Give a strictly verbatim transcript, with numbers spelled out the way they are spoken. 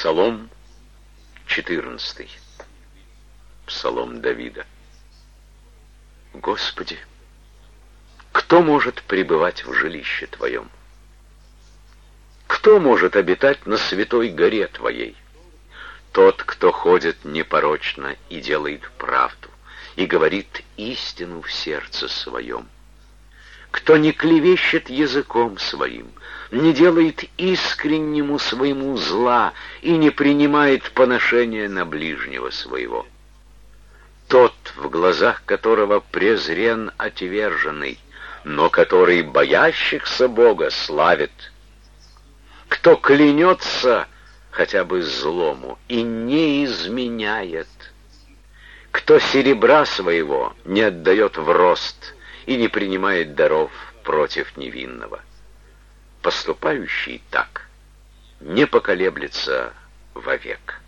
Псалом четырнадцатый. Псалом Давида. Господи, кто может пребывать в жилище Твоем? Кто может обитать на святой горе Твоей? Тот, кто ходит непорочно и делает правду, и говорит истину в сердце своем. Кто не клевещет языком своим, не делает искреннему своему зла и не принимает поношения на ближнего своего. Тот, в глазах которого презрен отверженный, но который боящихся Бога славит. Кто клянется хотя бы злому и не изменяет. Кто серебра своего не отдает в рост и не принимает даров против невинного. Поступающий так не поколеблется вовек.